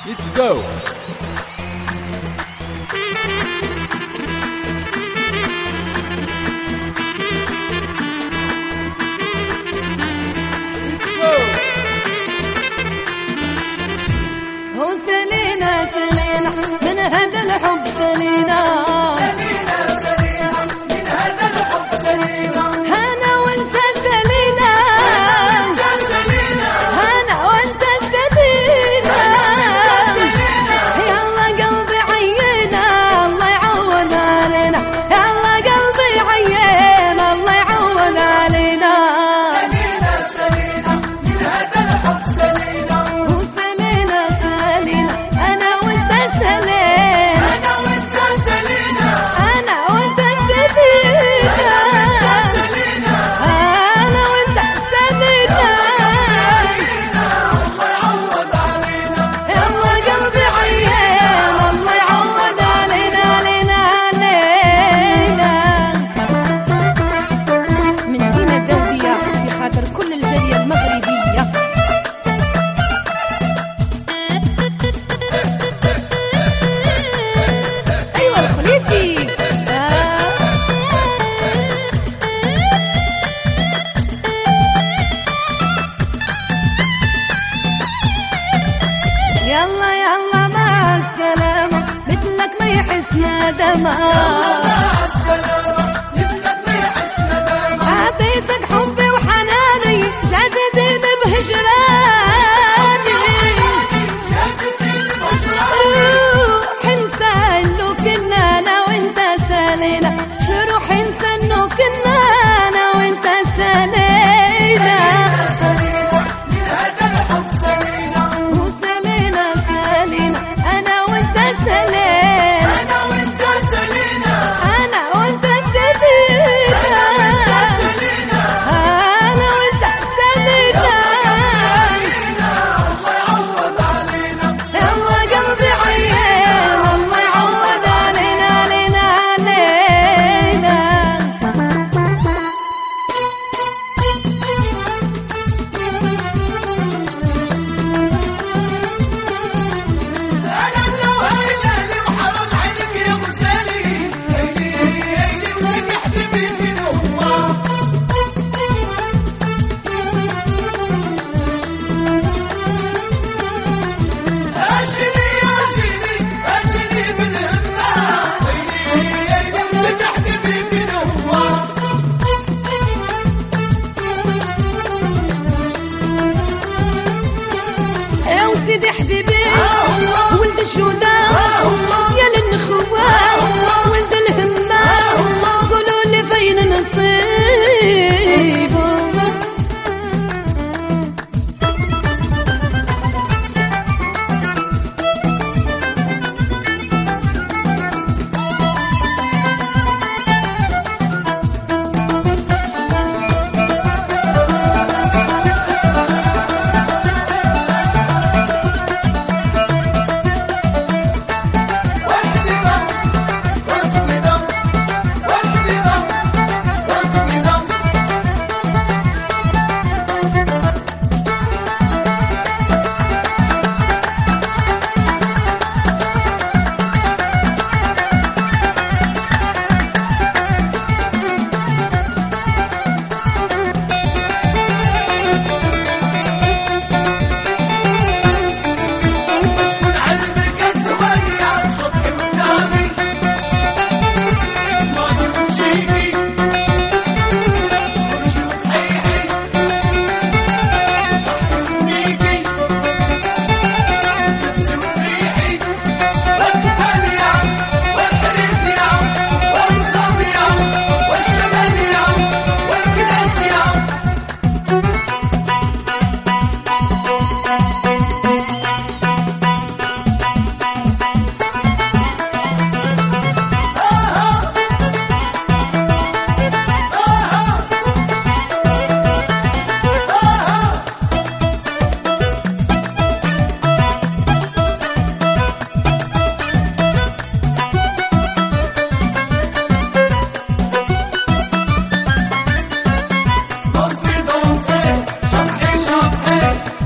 Let's go. هو سلينا سلينا من هذا الحب سلينا سلينا سلينا من هذا الحب سلينا أنا وأنت سلينا سلينا أنا وأنت سلينا يلا قلبي عينا الله يعوض علينا يلا قلبي عينا الله يعوض علينا سلينا سلينا من هذا الحب سلينا هو سلينا سلينا أنا وأنت سلينا أنا وأنت سلينا أنا وأنت سلينا أنا وأنت سلينا الله يعوض علينا يلا قلبي عيان الله يعوض علينا علينا علينا من زينة الذهبية في خاطر كل الجالية المغربية. أيوة الخليفي يلا يلا مع السلامة مثلك ما يحس ندمة مع السلامة مثلك ما يحس ندامة أعطيتك حبي وحناني جازتني بهجراني جازتني بهجراني روح انسى انه كنا انا وانت سالينا روح انسى انه كنا انا وانت سالينا سلينا من هذا الحب سلينا وسالينا سالينا انا وانت سالينا أنا وأنت سلينا انا وانت سالينا سلينا انا وانت سالينا الله يعوض علينا يلا قلبي عيان الله يعوض علينا علينا علينا. أنا لو هيلالي وحرام عليك يا غزالي هيلي هيلي وزيد يا حبيبي من هو هاشمي هاشمي هاشمي بالهمة هيلي هيلي وزيد يا حبيبي من هو يا وسيدي حبيبي ولد الشودا يا للنخوة ولد الهمة قولوا لي فين نصيبه وحدي ضم وحدي ضم وحدي ضم وحدي ضم مشغول عجبك الزوايا شطي قدامي اسمعي ومشيكي خرجي وصحيحي ضحكي وسميكي لبسي وريحي والكتالية والحريسية والمصابية والشمالية والكناسية دونسي دونسي شطحي شطحي